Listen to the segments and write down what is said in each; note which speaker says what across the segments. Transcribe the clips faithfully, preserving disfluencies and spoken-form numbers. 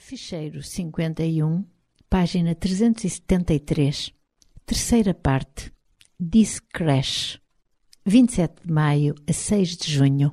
Speaker 1: Ficheiro cinquenta e um, página trezentos e setenta e três, terceira parte, Disse Crash, vinte e sete de maio a seis de junho.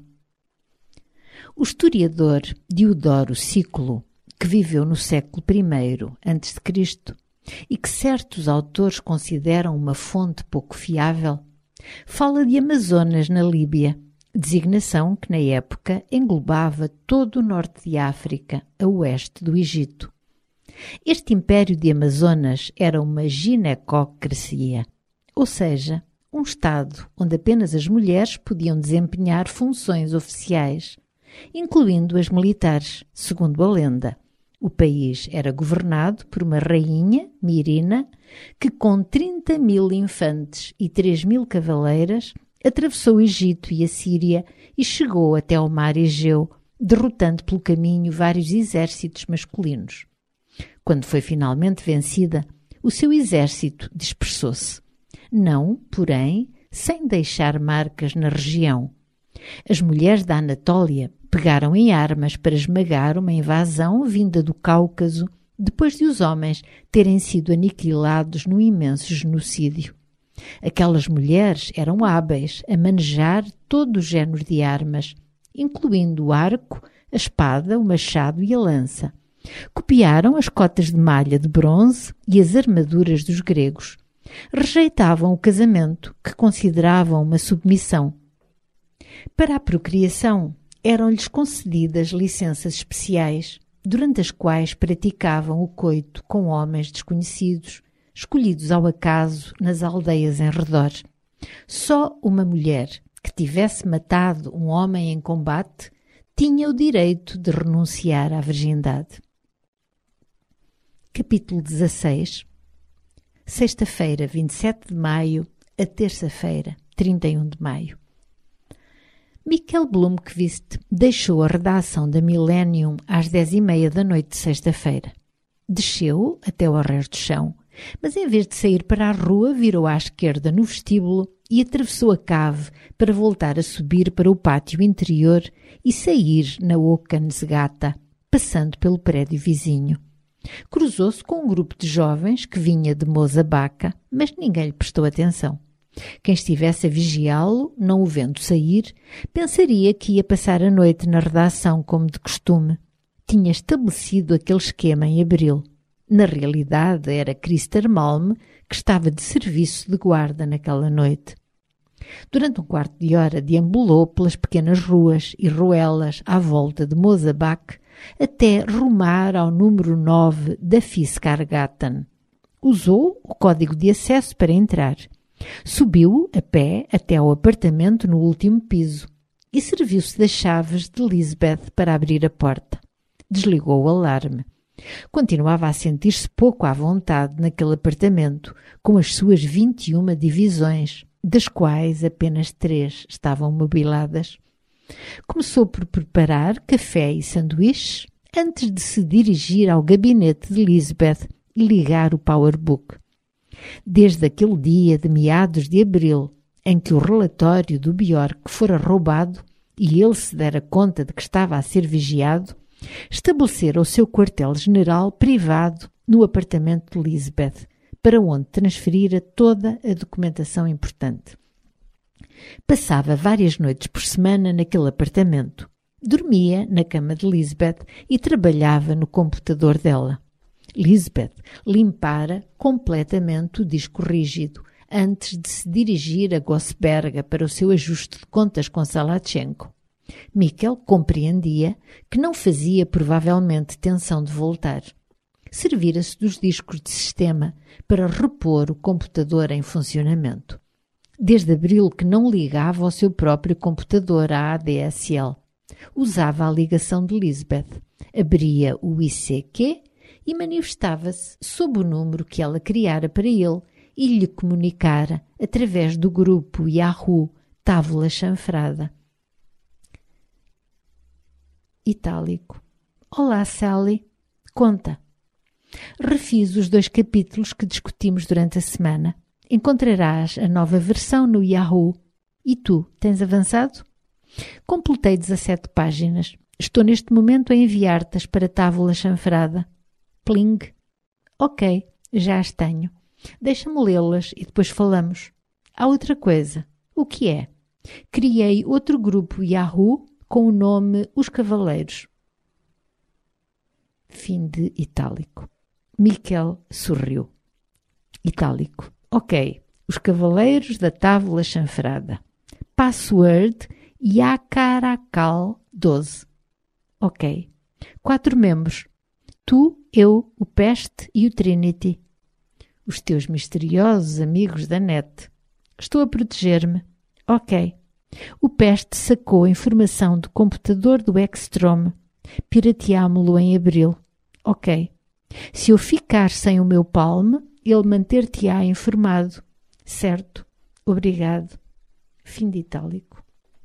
Speaker 1: O historiador Diodoro Sículo, que viveu no século primeiro antes de Cristo e que certos autores consideram uma fonte pouco fiável, fala de Amazonas na Líbia, designação que na época englobava todo o norte de África, a oeste do Egito. Este império de Amazonas era uma ginecocracia, ou seja, um estado onde apenas as mulheres podiam desempenhar funções oficiais, incluindo as militares, segundo a lenda. O país era governado por uma rainha, Mirina, que com trinta mil infantes e três mil cavaleiras atravessou o Egito e a Síria e chegou até ao mar Egeu, derrotando pelo caminho vários exércitos masculinos. Quando foi finalmente vencida, o seu exército dispersou-se. Não, porém, sem deixar marcas na região. As mulheres da Anatólia pegaram em armas para esmagar uma invasão vinda do Cáucaso, depois de os homens terem sido aniquilados num imenso genocídio. Aquelas mulheres eram hábeis a manejar todo o género de armas, incluindo o arco, a espada, o machado e a lança. Copiaram as cotas de malha de bronze e as armaduras dos gregos. Rejeitavam o casamento, que consideravam uma submissão. Para a procriação, eram-lhes concedidas licenças especiais, durante as quais praticavam o coito com homens desconhecidos, escolhidos ao acaso nas aldeias em redor. Só uma mulher que tivesse matado um homem em combate tinha o direito de renunciar à virgindade. Capítulo dezasseis. Sexta-feira, vinte e sete de maio, a terça-feira, trinta e um de maio. Michael Blomqvist deixou a redação da Millennium às dez e meia da noite de sexta-feira. Desceu até ao arreio do chão, mas em vez de sair para a rua, virou à esquerda no vestíbulo e atravessou a cave para voltar a subir para o pátio interior e sair na Okansgata, passando pelo prédio vizinho. Cruzou-se com um grupo de jovens que vinha de Moçambique, mas ninguém lhe prestou atenção. Quem estivesse a vigiá-lo, não o vendo sair, pensaria que ia passar a noite na redação como de costume. Tinha estabelecido aquele esquema em abril. Na realidade, era Christer Malm que estava de serviço de guarda naquela noite. Durante um quarto de hora deambulou pelas pequenas ruas e ruelas à volta de Moçambique até rumar ao número nove da Fiskargatan. Usou o código de acesso para entrar. Subiu a pé até ao apartamento no último piso e serviu-se das chaves de Lisbeth para abrir a porta. Desligou o alarme. Continuava a sentir-se pouco à vontade naquele apartamento, com as suas vinte e uma divisões, das quais apenas três estavam mobiladas. Começou por preparar café e sanduíches antes de se dirigir ao gabinete de Lisbeth e ligar o PowerBook. Desde aquele dia de meados de abril, em que o relatório do Bjork fora roubado e ele se dera conta de que estava a ser vigiado, estabelecera o seu quartel-general privado no apartamento de Lisbeth, para onde transferira toda a documentação importante. Passava várias noites por semana naquele apartamento. Dormia na cama de Lisbeth e trabalhava no computador dela. Lisbeth limpara completamente o disco rígido antes de se dirigir a Gosberga para o seu ajuste de contas com Salachenko. Michael compreendia que não fazia provavelmente tensão de voltar. Servira-se dos discos de sistema para repor o computador em funcionamento. Desde abril que não ligava ao seu próprio computador à A D S L. Usava a ligação de Lisbeth, abria o I C Q e manifestava-se sob o número que ela criara para ele e lhe comunicara através do grupo Yahoo Távola Chanfrada. Itálico. Olá, Sally. Conta. Refiz os dois capítulos que discutimos durante a semana. Encontrarás a nova versão no Yahoo. E tu, tens avançado? Completei dezassete páginas. Estou neste momento a enviar-te para a tábua chanfrada. Pling. Ok, já as tenho. Deixa-me lê-las e depois falamos. Há outra coisa. O que é? Criei outro grupo Yahoo com o nome Os Cavaleiros. Fim de itálico. Miquel sorriu. Itálico. Ok. Os Cavaleiros da Távola Chanfrada. Password Yacaracal doze. Ok. Quatro membros. Tu, eu, o Peste e o Trinity. Os teus misteriosos amigos da net. Estou a proteger-me. Ok. O Peste sacou a informação do computador do Ekstrom. Pirateámo-lo em abril. Ok. Se eu ficar sem o meu palme, ele manter-te-á informado. Certo. Obrigado. Fim de itálico.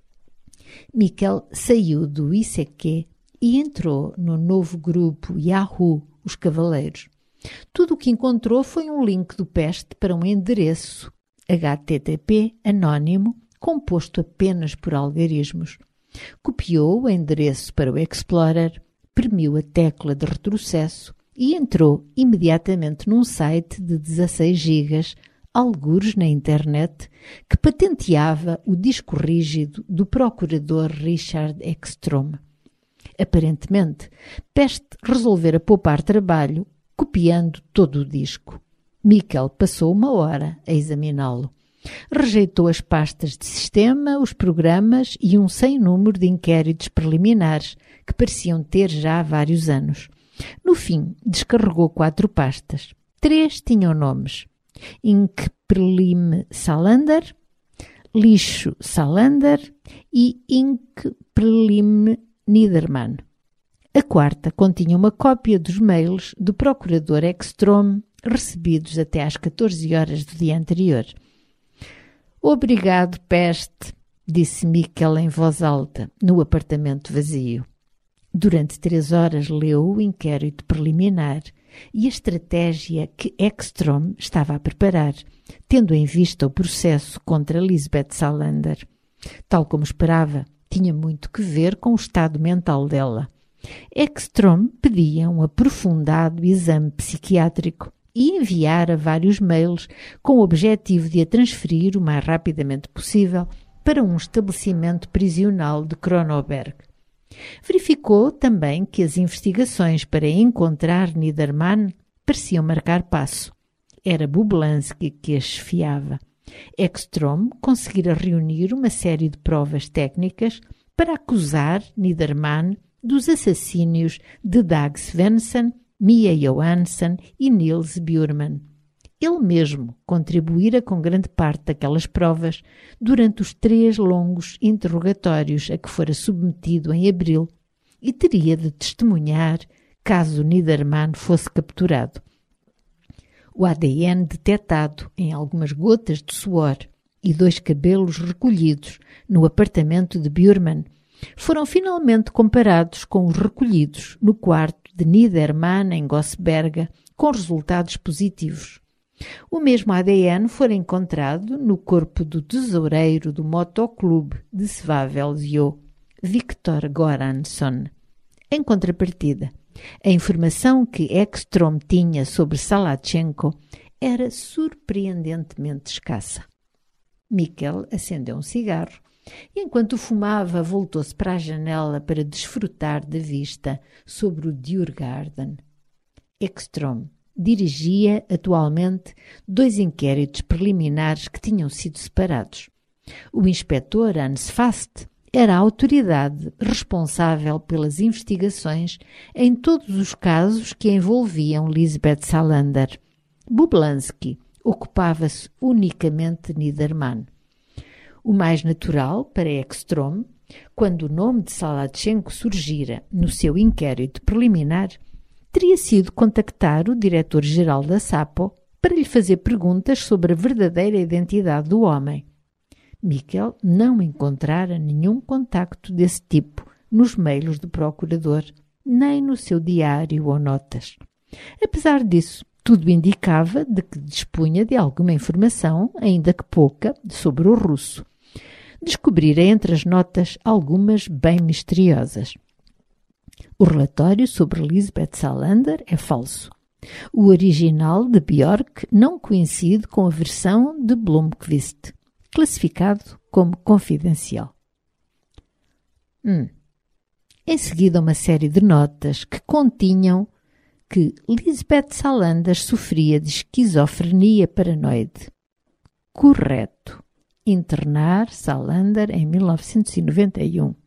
Speaker 1: Miquel saiu do I C Q e entrou no novo grupo Yahoo, Os Cavaleiros. Tudo o que encontrou foi um link do Peste para um endereço H T T P anónimo composto apenas por algarismos. Copiou o endereço para o Explorer, premiu a tecla de retrocesso e entrou imediatamente num site de dezasseis gigas, algures na internet, que patenteava o disco rígido do procurador Richard Ekstrom. Aparentemente, Peste resolvera poupar trabalho copiando todo o disco. Miquel passou uma hora a examiná-lo. Rejeitou as pastas de sistema, os programas e um sem número de inquéritos preliminares que pareciam ter já vários anos. No fim, descarregou quatro pastas. Três tinham nomes: Ink Prelim Salander, Lixo Salander e Ink Prelim Niedermann. A quarta continha uma cópia dos mails do procurador Ekstrom recebidos até às catorze horas do dia anterior. Obrigado, Peste, disse Miquel em voz alta, no apartamento vazio. Durante três horas leu o inquérito preliminar e a estratégia que Ekstrom estava a preparar, tendo em vista o processo contra Lisbeth Salander. Tal como esperava, tinha muito que ver com o estado mental dela. Ekstrom pedia um aprofundado exame psiquiátrico e enviara vários mails com o objetivo de a transferir o mais rapidamente possível para um estabelecimento prisional de Kronoberg. Verificou também que as investigações para encontrar Niedermann pareciam marcar passo. Era Bublansky que as chefiava. Ekstrom conseguira reunir uma série de provas técnicas para acusar Niedermann dos assassínios de Dag Svensson, Mia Johansson e Nils Bjurman. Ele mesmo contribuíra com grande parte daquelas provas durante os três longos interrogatórios a que fora submetido em abril e teria de testemunhar caso Niedermann fosse capturado. O A D N detectado em algumas gotas de suor e dois cabelos recolhidos no apartamento de Bjurman foram finalmente comparados com os recolhidos no quarto de Niedermann em Gossberga, com resultados positivos. O mesmo A D N foi encontrado no corpo do tesoureiro do motoclube de Svavelzio, Viktor Goransson. Em contrapartida, a informação que Ekstrom tinha sobre Salatchenko era surpreendentemente escassa. Miquel acendeu um cigarro e, enquanto fumava, voltou-se para a janela para desfrutar da vista sobre o Djurgården. Ekstrom dirigia atualmente dois inquéritos preliminares que tinham sido separados. O inspetor Hans Fast era a autoridade responsável pelas investigações em todos os casos que envolviam Lisbeth Salander. Bublansky ocupava-se unicamente de Niedermann. O mais natural para Ekstrom, quando o nome de Salatchenko surgira no seu inquérito preliminar, teria sido contactar o diretor-geral da Sapo para lhe fazer perguntas sobre a verdadeira identidade do homem. Miquel não encontrara nenhum contacto desse tipo nos mails do procurador, nem no seu diário ou notas. Apesar disso, tudo indicava de que dispunha de alguma informação, ainda que pouca, sobre o russo. Descobrira entre as notas algumas bem misteriosas. O relatório sobre Lisbeth Salander é falso. O original de Bjork não coincide com a versão de Blomqvist, classificado como confidencial. Hum. Em seguida, uma série de notas que continham que Lisbeth Salander sofria de esquizofrenia paranoide. Correto. Internar Salander em mil novecentos e noventa e um.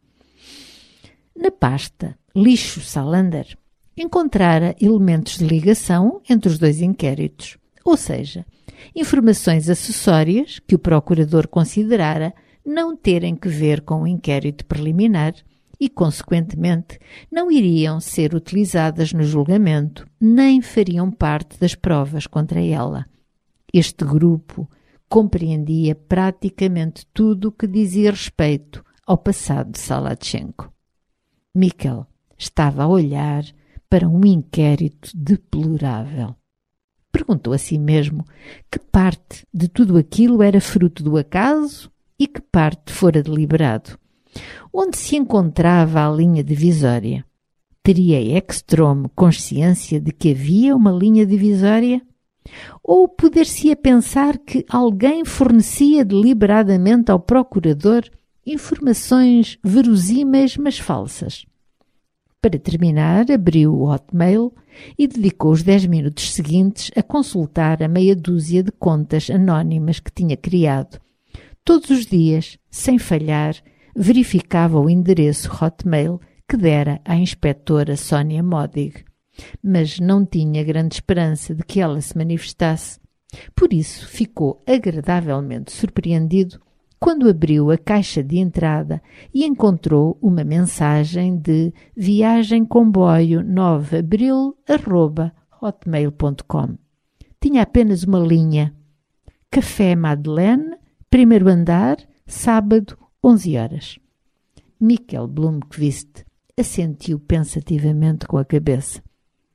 Speaker 1: Na pasta Lixo Salander, encontrara elementos de ligação entre os dois inquéritos, ou seja, informações acessórias que o procurador considerara não terem que ver com o inquérito preliminar e, consequentemente, não iriam ser utilizadas no julgamento, nem fariam parte das provas contra ela. Este grupo compreendia praticamente tudo o que dizia respeito ao passado de Salatchenko. Mikkel estava a olhar para um inquérito deplorável. Perguntou a si mesmo que parte de tudo aquilo era fruto do acaso e que parte fora deliberado. Onde se encontrava a linha divisória? Teria Ekström consciência de que havia uma linha divisória? Ou poder-se-ia pensar que alguém fornecia deliberadamente ao procurador informações verosímeis, mas falsas? Para terminar, abriu o Hotmail e dedicou os dez minutos seguintes a consultar a meia dúzia de contas anónimas que tinha criado. Todos os dias, sem falhar, verificava o endereço Hotmail que dera à inspetora Sónia Modig, mas não tinha grande esperança de que ela se manifestasse. Por isso, ficou agradavelmente surpreendido quando abriu a caixa de entrada e encontrou uma mensagem de viagem comboio nove abril arroba hotmail ponto com. Tinha apenas uma linha. Café Madeleine, primeiro andar, sábado, onze horas. Mikkel Blomqvist assentiu pensativamente com a cabeça.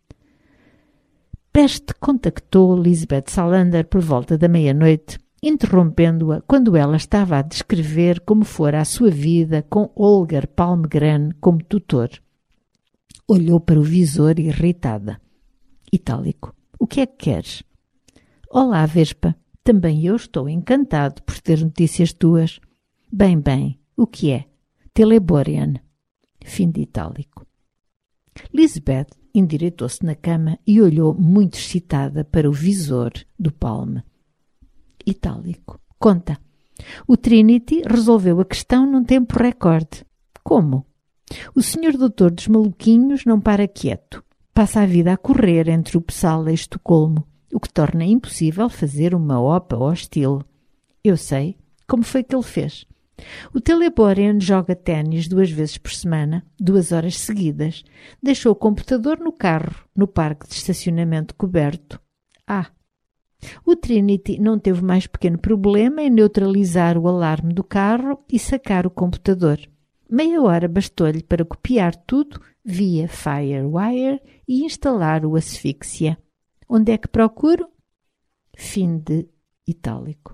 Speaker 1: Peste contactou Lisbeth Salander por volta da meia-noite, interrompendo-a quando ela estava a descrever como fora a sua vida com Holger Palmgren como tutor. Olhou para o visor irritada. Itálico. O que é que queres? Olá, Vespa. Também eu estou encantado por ter notícias tuas. Bem, bem. O que é? Teleborian. Fim de itálico. Lisbeth endireitou-se na cama e olhou muito excitada para o visor do Palme. Itálico. Conta. O Trinity resolveu a questão num tempo recorde. Como? O senhor doutor dos maluquinhos não para quieto. Passa a vida a correr entre Uppsala e Estocolmo, o que torna impossível fazer uma opa hostil. Eu sei como foi que ele fez. O Teleborian joga ténis duas vezes por semana, duas horas seguidas. Deixou o computador no carro, no parque de estacionamento coberto. Ah! O Trinity não teve mais pequeno problema em neutralizar o alarme do carro e sacar o computador. Meia hora bastou-lhe para copiar tudo via Firewire e instalar o Asfixia. Onde é que procuro? Fim de itálico.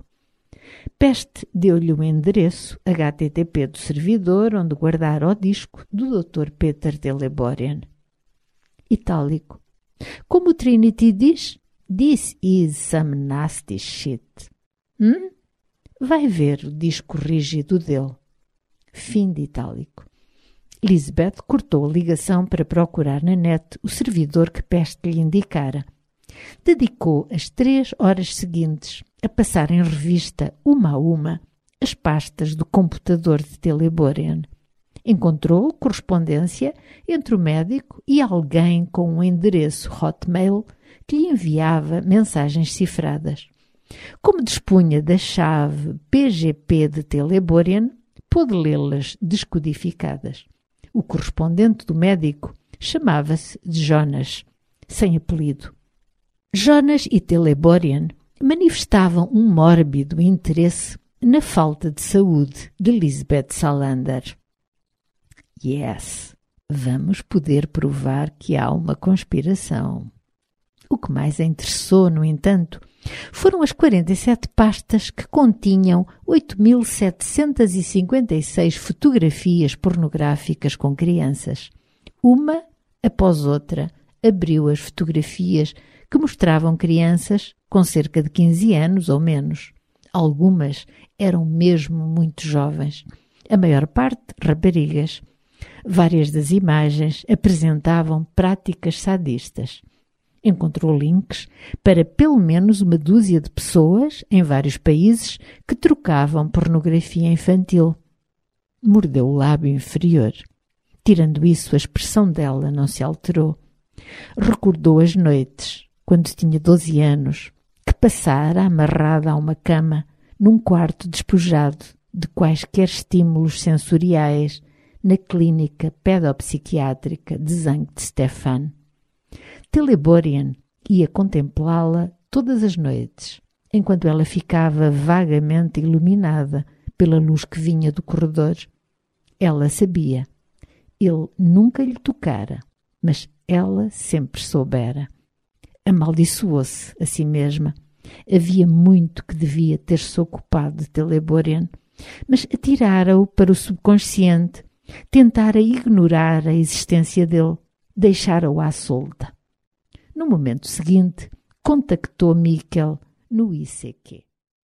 Speaker 1: Peste deu-lhe o endereço H T T P do servidor onde guardar o disco do doutor Peter Teleborian. Itálico. Como o Trinity diz, this is some nasty shit. Hum? Vai ver o disco rígido dele. Fim de itálico. Lisbeth cortou a ligação para procurar na net o servidor que Peste lhe indicara. Dedicou as três horas seguintes a passar em revista, uma a uma, as pastas do computador de Teleborian. Encontrou correspondência entre o médico e alguém com um endereço Hotmail que lhe enviava mensagens cifradas. Como dispunha da chave P G P de Teleborian, pôde lê-las descodificadas. O correspondente do médico chamava-se Jonas, sem apelido. Jonas e Teleborian manifestavam um mórbido interesse na falta de saúde de Lisbeth Salander. Yes, vamos poder provar que há uma conspiração. O que mais a interessou, no entanto, foram as quarenta e sete pastas que continham oito mil setecentas e cinquenta e seis fotografias pornográficas com crianças. Uma após outra, abriu as fotografias que mostravam crianças com cerca de quinze anos ou menos. Algumas eram mesmo muito jovens, a maior parte raparigas. Várias das imagens apresentavam práticas sadistas. Encontrou links para pelo menos uma dúzia de pessoas em vários países que trocavam pornografia infantil. Mordeu o lábio inferior. Tirando isso, a expressão dela não se alterou. Recordou as noites, quando tinha doze anos, que passara amarrada a uma cama, num quarto despojado de quaisquer estímulos sensoriais, na clínica pedopsiquiátrica de Sankt Stefan. Teleborian ia contemplá-la todas as noites, enquanto ela ficava vagamente iluminada pela luz que vinha do corredor. Ela sabia. Ele nunca lhe tocara, mas ela sempre soubera. Amaldiçoou-se a si mesma. Havia muito que devia ter-se ocupado de Teleborian, mas atirara-o para o subconsciente, tentara ignorar a existência dele, deixara-o à solta. No momento seguinte, contactou Mikkel no I C Q.